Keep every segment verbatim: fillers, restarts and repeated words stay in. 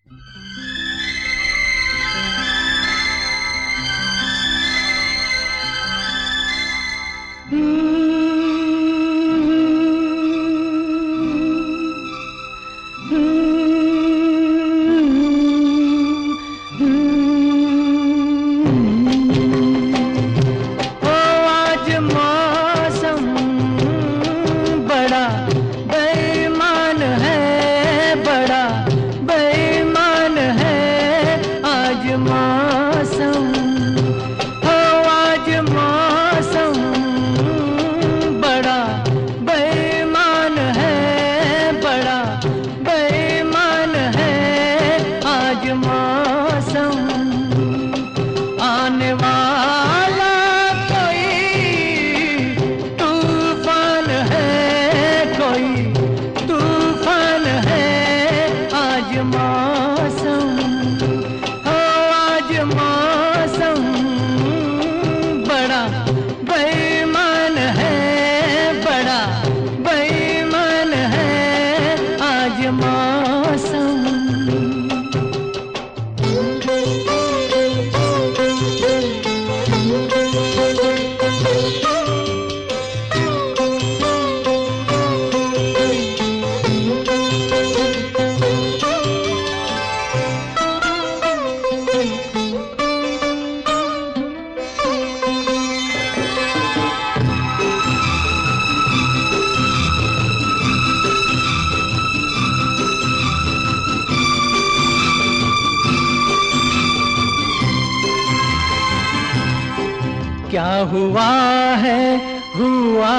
क्या हुआ है, हुआ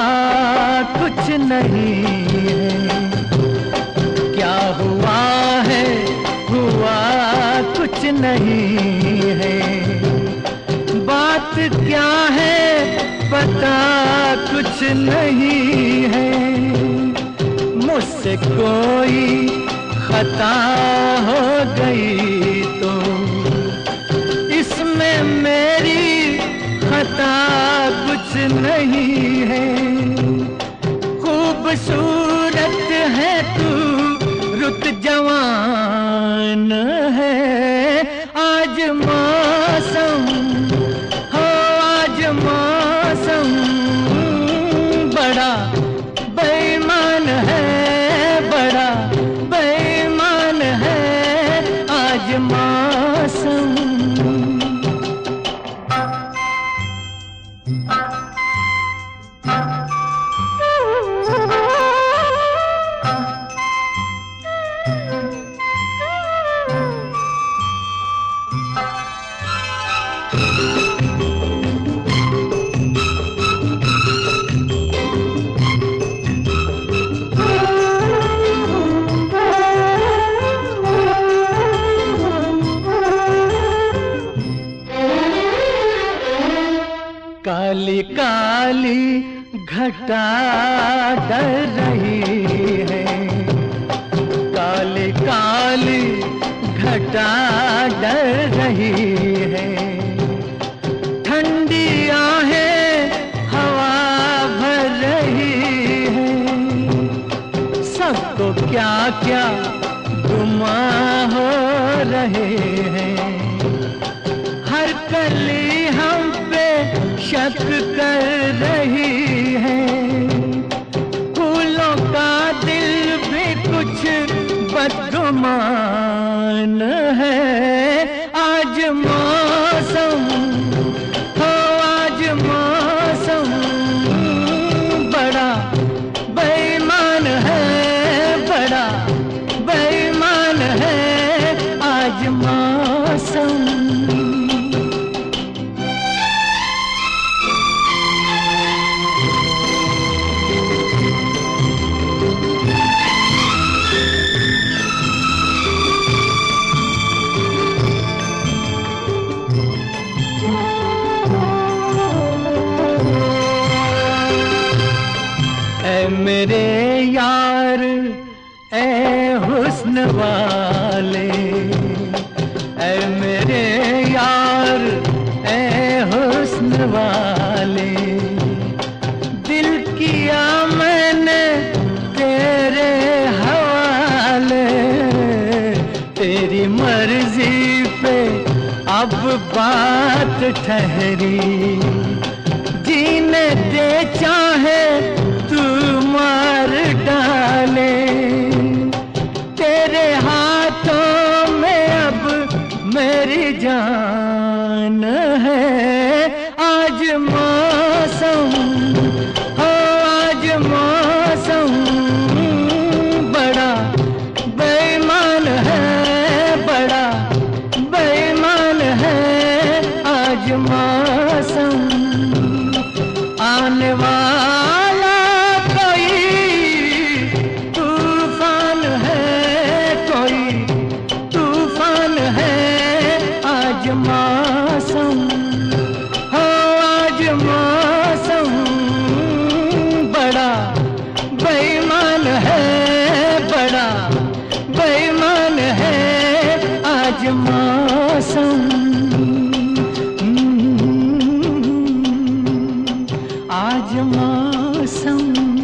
कुछ नहीं है। क्या हुआ है, हुआ कुछ नहीं है। बात क्या है पता कुछ नहीं है। मुझसे कोई खता हो गई तो इसमें मेरी खता कुछ नहीं है। खूबसूरत है तू, रुत जवान है। आज मौसम हो, आज मौसम बड़ा बेईमान है, बड़ा बेईमान है आज मौसम। काली काली घटा डर रही है। काली काली घटा डर रही है। ठंडी आहें हवा भर रही है। सबको क्या क्या गुमा हो रहे हैं। हर कली हम पे शक कर रही है। फूलों का दिल भी कुछ बदगुमान है। आज मौसम हो, आज मौसम बड़ा बेईमान है, बड़ा बेईमान है आज मौसम। मेरे यार ए हुस्न वाले, ए मेरे यार ए हुस्न वाले। दिल किया मैंने तेरे हवाले, तेरी मर्जी पे अब बात ठहरी। जीने दे चाहे तू मार डाले, तेरे हाथों में अब मेरी जान है। आज मौसम हो, आज मौसम बड़ा बेईमान है, बड़ा बेईमान है आज मौसम। आने वाला कोई तूफान है, कोई तूफान है आज मौसम हो, आज मौसम बड़ा बेईमान है, बड़ा बेईमान है आज मौसम। आज मौसम